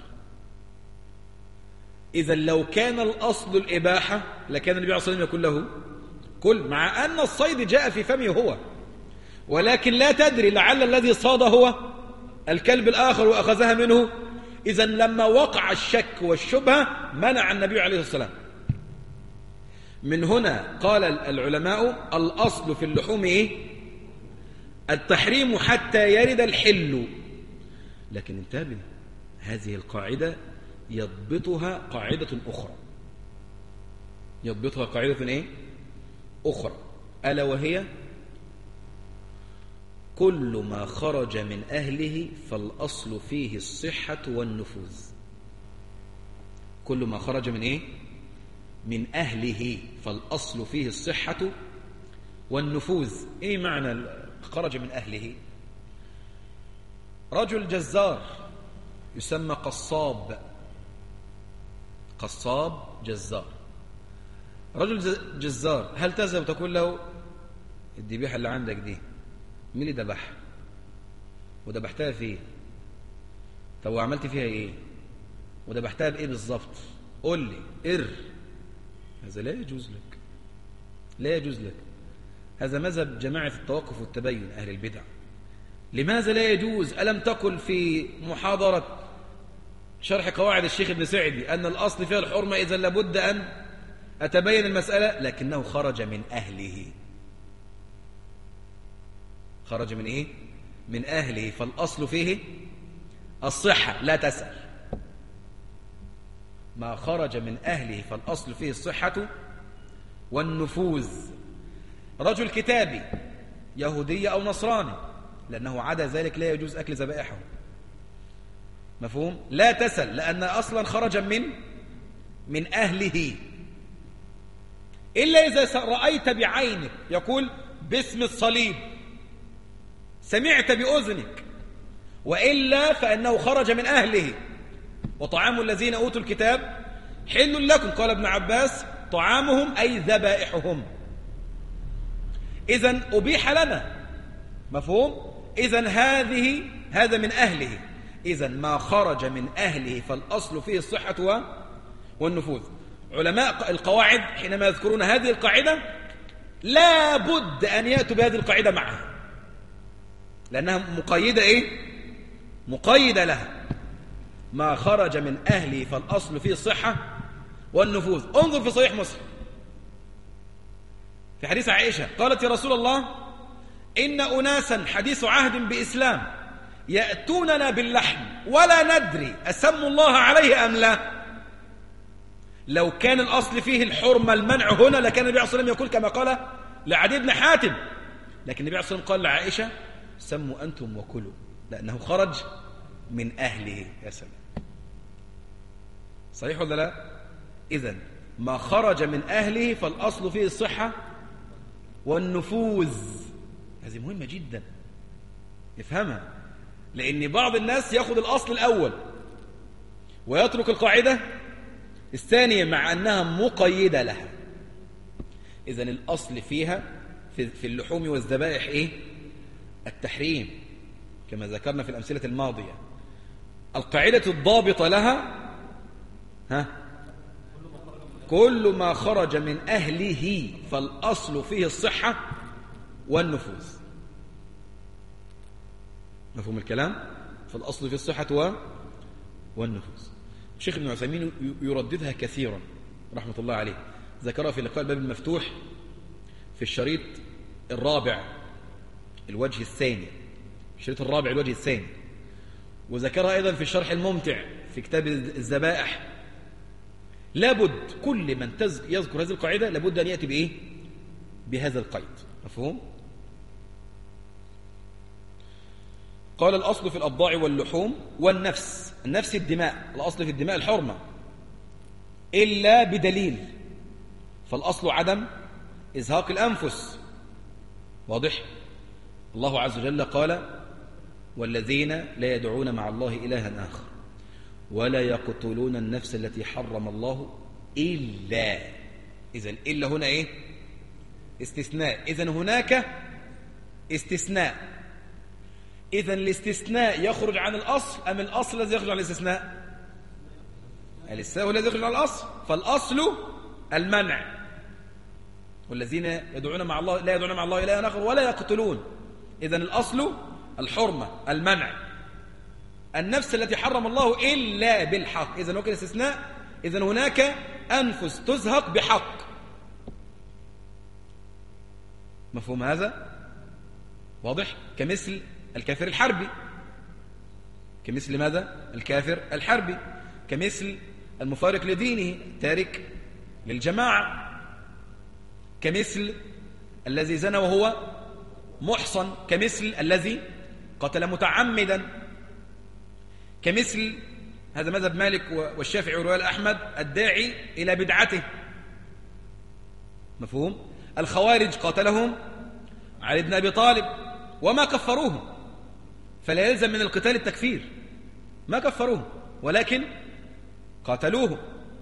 إذا لو كان الأصل الإباحة لكان النبي عليه الصلاة والسلام يقول له كل، مع أن الصيد جاء في فمه هو، ولكن لا تدري لعل الذي صاد هو الكلب الآخر وأخذها منه. إذا لما وقع الشك والشبهة منع النبي عليه الصلاة والسلام. من هنا قال العلماء الأصل في اللحوم إيه؟ التحريم حتى يرد الحل. لكن انتبه، هذه القاعدة يضبطها قاعدة أخرى، يضبطها قاعدة إيه؟ أخرى، ألا وهي كل ما خرج من أهله فالأصل فيه الصحة والنفوذ. كل ما خرج من إيه؟ من أهله فالأصل فيه الصحة والنفوذ. إيه معنى خرج من أهله؟ رجل جزار يسمى قصاب، قصاب جزار، رجل جزار، هل تذهب تقول له الذبيحة اللي عندك دي مين اللي ذبحها وذبحتها فيه؟ طب وعملت فيها ايه وذبحتها بايه بالظبط؟ قول لي ار. هذا لا يجوز لك، لا يجوز لك. هذا مذهب جماعة التوقف والتبين أهل البدع. لماذا لا يجوز؟ ألم تقل في محاضرة شرح قواعد الشيخ ابن سعدي أن الأصل فيها الحرمة، إذا لابد أن أتبين المسألة، لكنه خرج من أهله. خرج من إيه؟ من أهله، فالأصل فيه الصحة، لا تسأل. ما خرج من أهله فالأصل فيه الصحة والنفوذ. رجل كتابي يهودي أو نصراني، لأنه عدا ذلك لا يجوز أكل ذبائحه. مفهوم؟ لا تسأل، لأن أصلا خرج من من أهله، إلا إذا رأيت بعينك، يقول باسم الصليب، سمعت بأذنك، وإلا فإنه خرج من أهله. وطعام الذين أوتوا الكتاب حل لكم، قال ابن عباس طعامهم أي ذبائحهم. إذن أبيح لنا. مفهوم؟ إذن هذه هذا من أهله. إذن ما خرج من أهله فالأصل فيه الصحة والنفوذ. علماء القواعد حينما يذكرون هذه القاعدة لا بد أن يأتوا بهذه القاعدة معها، لأنها مقيدة إيه؟ مقيدة لها. ما خرج من أهله فالأصل فيه الصحة والنفوذ. انظر في صحيح مسلم في حديث عائشة قالت يا رسول الله إن أناسا حديث عهد بإسلام يأتوننا باللحم ولا ندري أسموا الله عليه أم لا. لو كان الأصل فيه الحرمة المنع هنا لكان النبي عليه الصلاة والسلام يقول كما قال لعدي بن حاتم، لكن النبي عليه الصلاة والسلام قال لعائشة سموا أنتم وكلوا، لأنه خرج من أهله. يا سلام، صحيح ولا لا؟ إذن ما خرج من أهله فالأصل فيه الصحة والنفوذ. هذه مهمة جدا افهمها، لأن بعض الناس يأخذ الأصل الأول ويترك القاعدة الثانية مع أنها مقيدة لها. إذن الأصل فيها في اللحوم والذبائح إيه؟ التحريم، كما ذكرنا في الأمثلة الماضية. القاعدة الضابطة لها ها كل ما خرج من أهله فالأصل فيه الصحة والنفوذ. مفهوم الكلام؟ فالأصل فيه الصحة والنفوذ. الشيخ ابن عثيمين يرددها كثيرا رحمة الله عليه، ذكرها في لقاء الباب المفتوح في الشريط الرابع الوجه الثاني، الشريط الرابع الوجه الثاني، وذكرها أيضا في الشرح الممتع في كتاب الذبائح. لابد كل من يذكر هذه القاعدة لابد أن يأتي بإيه؟ بهذا القيد. مفهوم؟ قال الأصل في الأبضاع واللحوم والنفس. النفس الدماء، الأصل في الدماء الحرمة إلا بدليل، فالأصل عدم إزهاق الأنفس. واضح؟ الله عز وجل قال والذين لا يدعون مع الله إلها آخر ولا يقتلون النفس التي حرم الله إلا. إذن إلا هنا إيه؟ استثناء. إذن هناك استثناء. إذن الاستثناء يخرج عن الأصل أم الأصل الذي يخرج عن الاستثناء؟ الاستثناء هو الذي يخرج عن الأصل، فالأصل المنع. والذين يدعون مع الله لا يدعون مع الله إلها آخر ولا يقتلون. إذن الأصل الحرمة المنع. النفس التي حرم الله إلا بالحق. إذن وكل استثناء. إذن هناك أنفس تزهق بحق. مفهوم هذا؟ واضح؟ كمثل الكافر الحربي. كمثل ماذا؟ الكافر الحربي. كمثل المفارق لدينه تارك للجماعة. كمثل الذي زنى وهو محصن. كمثل الذي قتل متعمدا. كمثل هذا مذهب مالك والشافعي ورواية أحمد الداعي إلى بدعته. مفهوم؟ الخوارج قاتلهم علي بن أبي طالب وما كفروهم، فلا يلزم من القتال التكفير، ما كفروهم ولكن قاتلوه.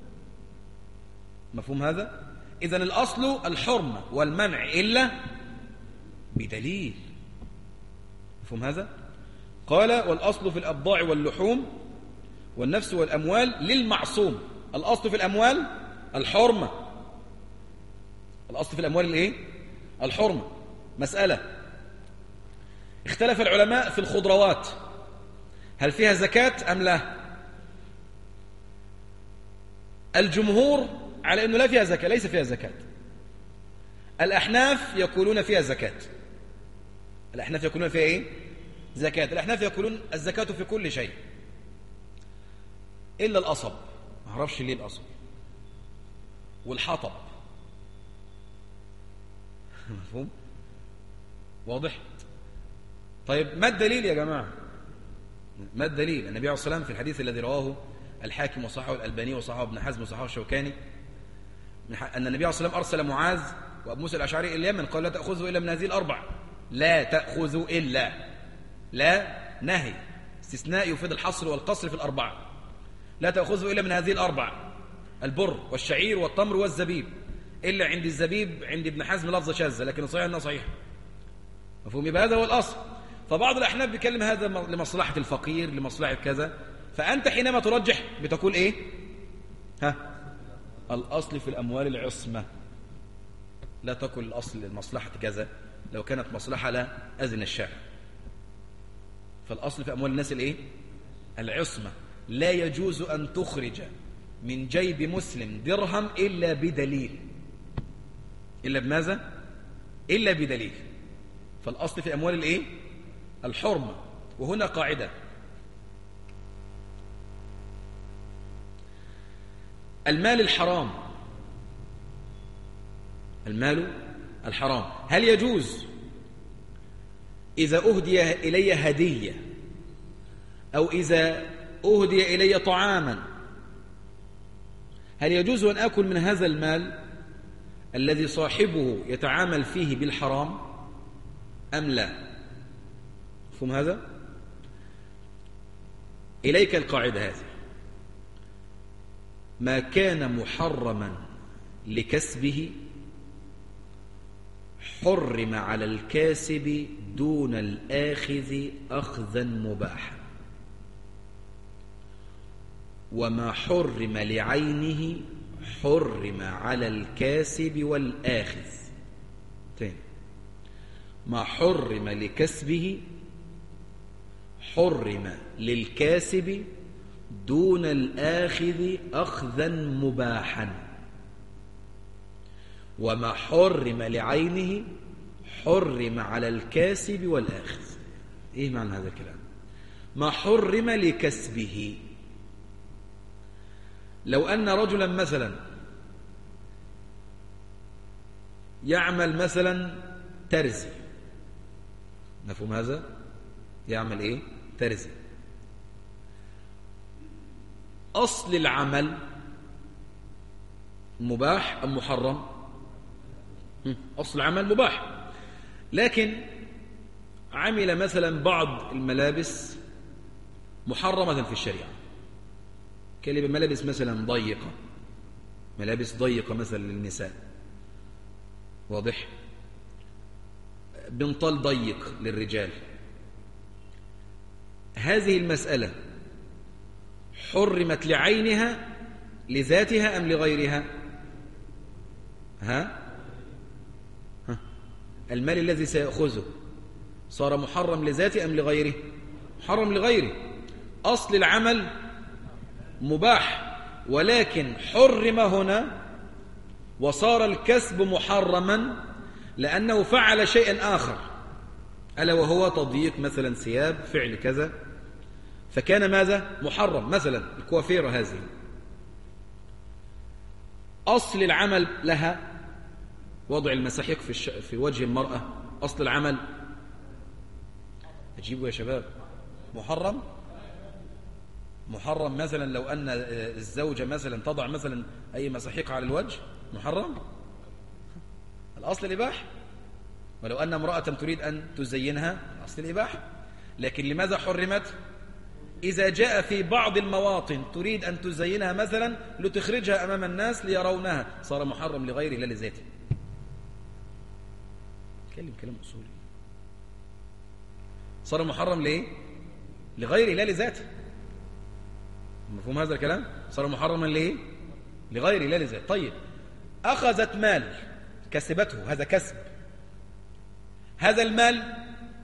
مفهوم هذا؟ إذن الأصل الحرمة والمنع إلا بدليل. مفهوم هذا؟ قال والأصل في الأبضاع واللحوم والنفس والأموال للمعصوم. الأصل في الأموال الحرمة. الأصل في الأموال الإيه؟ الحرمة. مسألة اختلف العلماء في الخضروات هل فيها زكاة أم لا. الجمهور على أنه لا فيها زكاة، ليس فيها زكاة. الأحناف يقولون فيها زكاة. الأحناف يقولون فيها إيه؟ زكاة. الأحناف يقولون الزكاة في كل شيء إلا الأصب، ما أعرفش ليه الأصب، والحطب. مفهوم؟ واضح؟ طيب ما الدليل يا جماعة؟ ما الدليل؟ النبي عليه الصلاة والسلام في الحديث الذي رواه الحاكم وصححه الألباني وصححه ابن حزم وصححه الشوكاني أن النبي عليه الصلاة والسلام أرسل معاذ وأبو موسى الأشعري إلى اليمن، قال لا تأخذوا إلا من هذه الأربع. لا تأخذوا إلا، لا نهي، استثناء يفيد الحصر والقصر في الأربعة. لا تأخذوا إلا من هذه الأربع: البر والشعير والتمر والزبيب. إلا عند الزبيب عند ابن حزم لفظة شاذة، لكن صحيح أنها صحيح. مفهوم؟ يبقى هذا هو الأصل. فبعض الأحناف بيكلم هذا لمصلحة الفقير، لمصلحة كذا. فأنت حينما ترجح بتقول إيه؟ ها؟ الأصل في الأموال العصمة، لا تقل الأصل لمصلحة كذا، لو كانت مصلحة لا أذن الشارع. فالأصل في أموال الناس الإيه؟ العصمة. لا يجوز أن تخرج من جيب مسلم درهم إلا بدليل. إلا بماذا؟ إلا بدليل. فالأصل في أموال الإيه؟ الحرمة. وهنا قاعدة: المال الحرام، المال الحرام هل يجوز إذا أهدي إلي هدية أو إذا أهدي إلي طعاما، هل يجوز أن أكل من هذا المال الذي صاحبه يتعامل فيه بالحرام أم لا؟ مفهوم هذا؟ إليك القاعدة هذه: ما كان محرما لكسبه حرم على الكاسب دون الآخذ أخذا مباحا، وما حرم لعينه حرم على الكاسب والآخذ. تاني: ما حرم لكسبه حرم للكاسب دون الآخذ أخذا مباحا، وما حرم لعينه حرم على الكاسب والآخذ. إيه معنى هذا الكلام؟ ما حرم لكسبه، لو أن رجلا مثلا يعمل مثلا ترزي، مفهوم هذا؟ يعمل إيه؟ ترزي. أصل العمل مباح أم محرم؟ أصل العمل مباح، لكن عمل مثلا بعض الملابس محرمة في الشريعة، كلمة ملابس مثلا ضيقة، ملابس ضيقة مثلا للنساء، واضح؟ بنطال ضيق للرجال. هذه المسألة حرمت لعينها لذاتها أم لغيرها؟ ها؟ ها؟ المال الذي سيأخذه صار محرم لذاته أم لغيره؟ محرم لغيره. أصل العمل مباح، ولكن حرم هنا وصار الكسب محرما لأنه فعل شيئا آخر، ألا وهو تضييق مثلا ثياب، فعل كذا، فكان ماذا؟ محرم. مثلا الكوافيرة هذه أصل العمل لها وضع المساحيق في, الش... في وجه المرأة، أصل العمل أجيبوا يا شباب محرم. محرم مثلا لو أن الزوجة مثلا تضع مثلا أي مساحيق على الوجه، محرم. الأصل الإباحة. ولو أن امرأة تريد أن تزينها، الأصل الإباحة. لكن لماذا حرمت؟ إذا جاء في بعض المواطن تريد أن تزينها مثلا لتخرجها أمام الناس ليرونها، صار محرم لغيره لا لذاته. كلم كلام أصولي. صار محرم ليه؟ لغيره لا لذاته. مفهوم هذا الكلام؟ صار محرما ليه؟ لغيره لا لذاته. طيب، أخذت مال كسبته، هذا كسب، هذا المال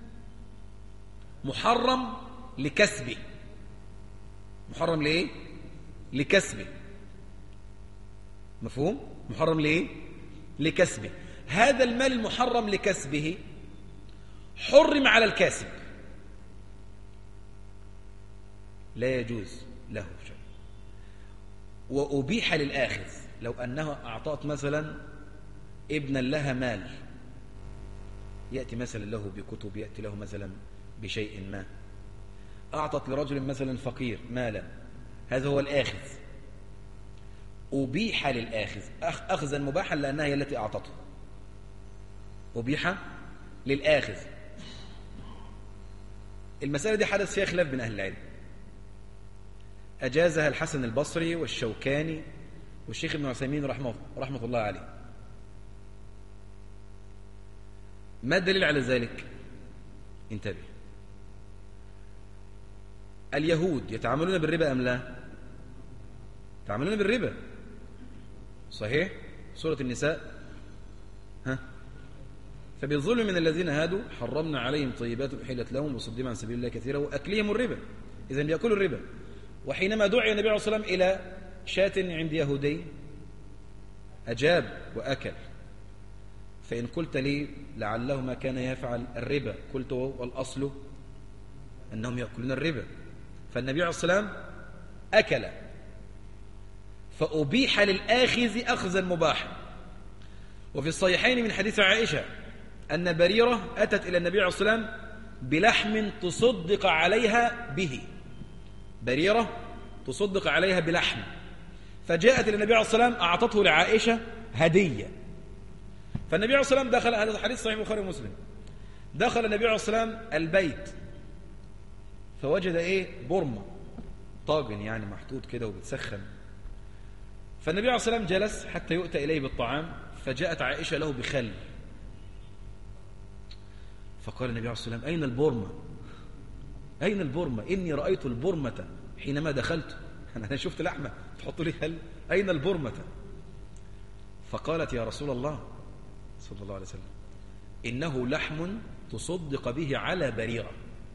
محرم لكسبه. محرم ليه؟ لكسبه. مفهوم؟ محرم ليه؟ لكسبه. هذا المال المحرم لكسبه حرم على الكاسب، لا يجوز له شيء. وأبيح للآخذ، لو أنه أعطت مثلا ابنا لها مال، يأتي مثلا له بكتب، يأتي له مثلا بشيء ما، أعطت لرجل مثلا فقير مالا، هذا هو الآخذ، أبيح للآخذ أخذا مباحا لأنها هي التي أعطته، أبيح للآخذ. المسألة دي حدث فيها خلاف بين أهل العلم، أجازها الحسن البصري والشوكاني والشيخ ابن عثيمين رحمه, رحمة الله عليه. ما الدليل على ذلك؟ انتبه، اليهود يتعاملون بالربا أم لا؟ يتعاملون بالربا، صحيح؟ سورة النساء، ها؟ فبالظلم من الذين هادوا حرمنا عليهم طيبات أحلت لهم وصدهم عن سبيل الله كثيرا وأكلهم الربا، إذن بيأكلوا الربا. وحينما دعي النبي عليه الصلاة والسلام إلى شاة عند يهودي أجاب وأكل. فإن قلت لي لعله ما كان يفعل الربا، قلت والأصل أنهم يأكلون الربا، فالنبي عليه الصلاة والسلام أكل، فأبيح للآخذ أخذا مباحا. وفي الصحيحين من حديث عائشة أن بريرة أتت إلى النبي عليه الصلاة والسلام بلحم تصدق عليها به، بريرة تصدق عليها بلحم، فجاءت إلى النبي عليه الصلاة والسلام أعطته لعائشة هدية. فالنبي عليه الصلاة والسلام دخل، هذا الحديث صحيح البخاري ومسلم، دخل النبي عليه الصلاة والسلام البيت فوجد إيه؟ برمة، طاجن يعني محطوط كده وبتسخن. فالنبي عليه الصلاة والسلام جلس حتى يؤتى إليه بالطعام، فجاءت عائشة له بخل، فقال النبي عليه الصلاة والسلام أين البرمة؟ أين البرمة؟ إني رأيت البرمة حينما دخلت، أنا شفت لحمة تحط لي خل، أين البرمة؟ فقالت يا رسول الله صلى الله عليه وسلم إنه لحم تصدق به على بريرة.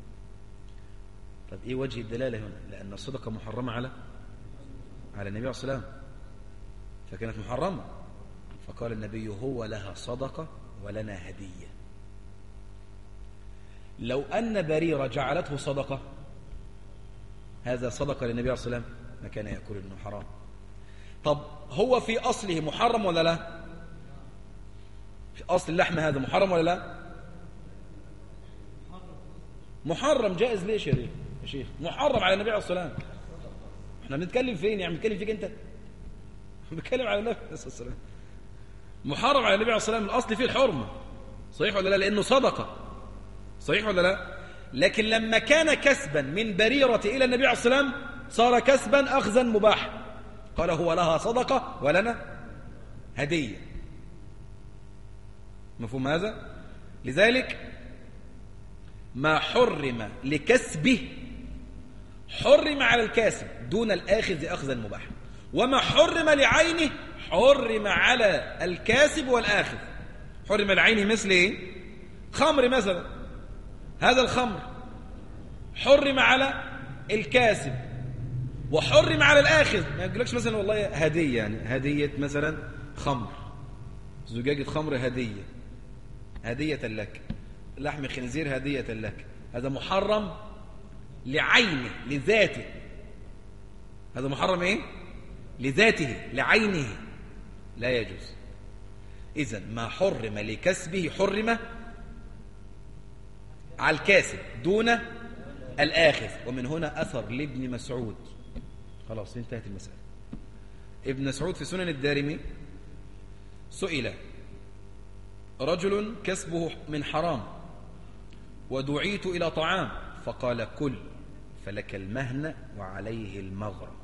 طب إيه وجه الدلالة هنا؟ لأن الصدقة محرمة على على النبي عليه الصلاة والسلام، فكانت محرمة. فقال النبي هو لها صدقة ولنا هدية. لو أن بريرة جعلته صدقة، هذا صدقة للنبي عليه الصلاة والسلام، ما كان يأكل إنه حرام. طب هو في أصله محرم ولا لا؟ في أصل اللحم هذا محرم ولا لا؟ محرم. جائز ليش يا شيخ؟ محرم على النبي عليه الصلاة والسلام. احنا بنتكلم فين يعني؟ بنتكلم فيك انت؟ بنتكلم على النبي عليه الصلاة والسلام. محرم على النبي عليه الصلاة والسلام، الأصل فيه الحرمة، صحيح ولا لا؟ لأنه صدقة، صحيح ولا لا؟ لكن لما كان كسبا من بريرة إلى النبي عليه الصلاة والسلام صار كسبا أخذا مباحا، قال هو لها صدقة ولنا هدية. مفهوم هذا؟ لذلك ما حرم لكسبه حرم على الكاسب دون الآخذ أخذا مباحا، وما حرم لعينه حرم على الكاسب والآخذ. حرم العين مثل ايه؟ خمر مثلا، هذا الخمر حرم على الكاسب وحرم على الآخذ. ما يقولكش مثلا والله هدية، يعني هدية مثلا خمر، زجاجة خمر هدية، هدية لك، لحم خنزير هدية لك، هذا محرم لعينه لذاته، هذا محرم ايه؟ لذاته لعينه، لا يجوز. إذن ما حرم لكسبه حرم على الكاسب دون الآخذ. ومن هنا أثر لابن مسعود، خلاص انتهت المسألة. ابن مسعود في سنن الدارمي سئل رجل كسبه من حرام ودعيت إلى طعام فقال كل فلك المهن وعليه المغرم.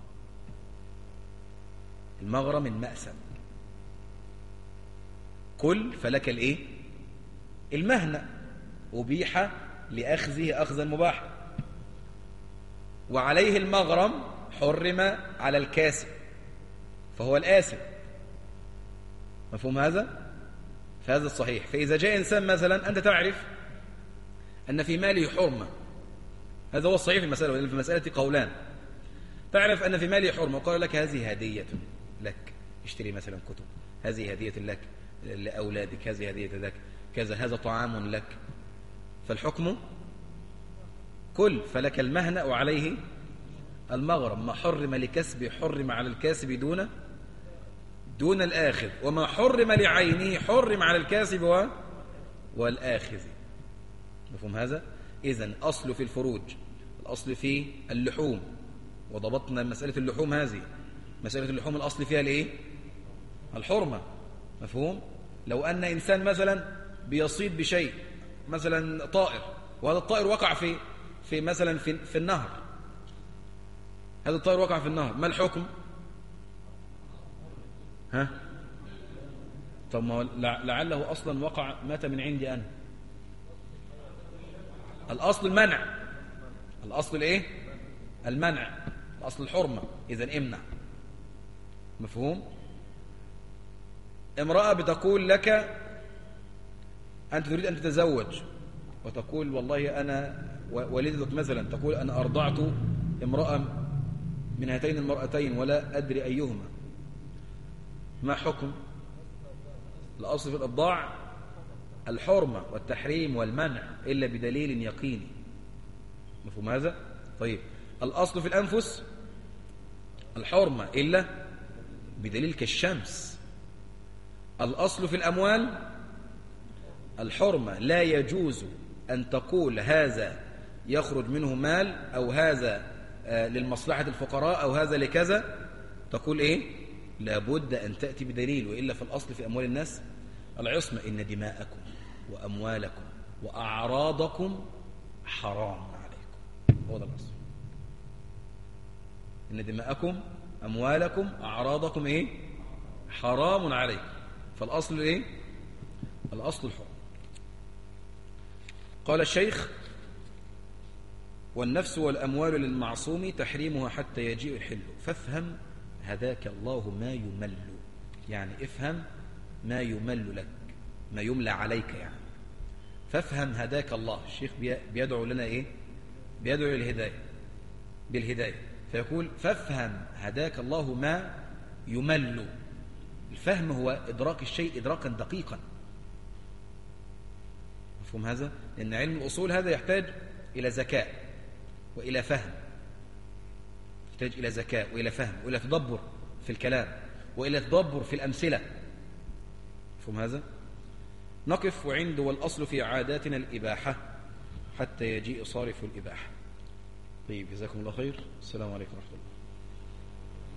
المغرم من مأسم، كل فلك الايه؟ المهنة، أبيح لأخذه أخذا مباحا، وعليه المغرم حرم على الكاسب فهو الآسب. مفهوم هذا؟ فهذا الصحيح. فإذا جاء إنسان مثلا أنت تعرف أن في ماله حرمة، هذا هو الصحيح في المسألة، وإن في المسألة قولان، تعرف أن في ماله حرمة وقال لك هذه هدية لك اشتري مثلا كتب، هذه هدية لك لأولادك، هذه هدية لك كذا، هذا طعام لك. فالحكم كل، فلك المهنة وعليه المغرم. ما حرم لكسب حرم على الكاسب دون دون الآخذ، وما حرم لعينه حرم على الكاسب و... والآخذ. مفهوم هذا؟ إذن أصل في الفروج، الأصل في اللحوم، وضبطنا مسألة اللحوم هذه. مسألة اللحوم الأصل فيها الإيه؟ الحرمة. مفهوم؟ لو أن إنسان مثلا بيصيد بشيء، مثلا طائر، وهذا الطائر وقع في في مثلا في, في النهر، هذا الطائر وقع في النهر، ما الحكم؟ ها؟ طب ما لعله أصلا وقع مات من عندي أنا. الأصل المنع، الأصل الإيه؟ المنع، الأصل الحرمة. إذن امنع. مفهوم؟ امرأة بتقول لك أنت تريد أن تتزوج، وتقول والله أنا والدتك مثلا تقول أنا أرضعت امرأة من هاتين المرأتين ولا أدري أيهما، ما حكم؟ الأصل في الإرضاع الحرمة والتحريم والمنع إلا بدليل يقيني. مفهوم هذا؟ طيب الأصل في الأنفس الحرمة إلا بدليل كالشمس. الأصل في الأموال الحرمة، لا يجوز أن تقول هذا يخرج منه مال، أو هذا للمصلحة الفقراء، أو هذا لكذا. تقول إيه؟ لابد أن تأتي بدليل، وإلا في الأصل في أموال الناس العصمة. إن دماءكم وأموالكم وأعراضكم حرام عليكم، هو ده الأصل. إن دماءكم أموالكم أعراضكم إيه؟ حرام عليكم. فالأصل إيه؟ الأصل الحرام. قال الشيخ: والنفس والأموال للمعصوم تحريمها حتى يجيء الحل، فافهم هداك الله ما يمل. يعني افهم ما يمل لك، ما يملى عليك يعني. فافهم هداك الله. الشيخ بيدعو لنا إيه؟ بيدعو للهداية، بالهداية. فيقول فافهم هداك الله ما يمل. الفهم هو إدراك الشيء إدراكا دقيقا. مفهوم هذا؟ لأن علم الأصول هذا يحتاج إلى ذكاء وإلى فهم، يحتاج إلى ذكاء وإلى فهم وإلى تدبر في الكلام وإلى تدبر في الأمثلة. مفهوم هذا؟ نقف وعند والأصل في عاداتنا الإباحة حتى يجيء صارف الإباحة. طيب، جزاكم الله خير. السلام عليكم ورحمة الله.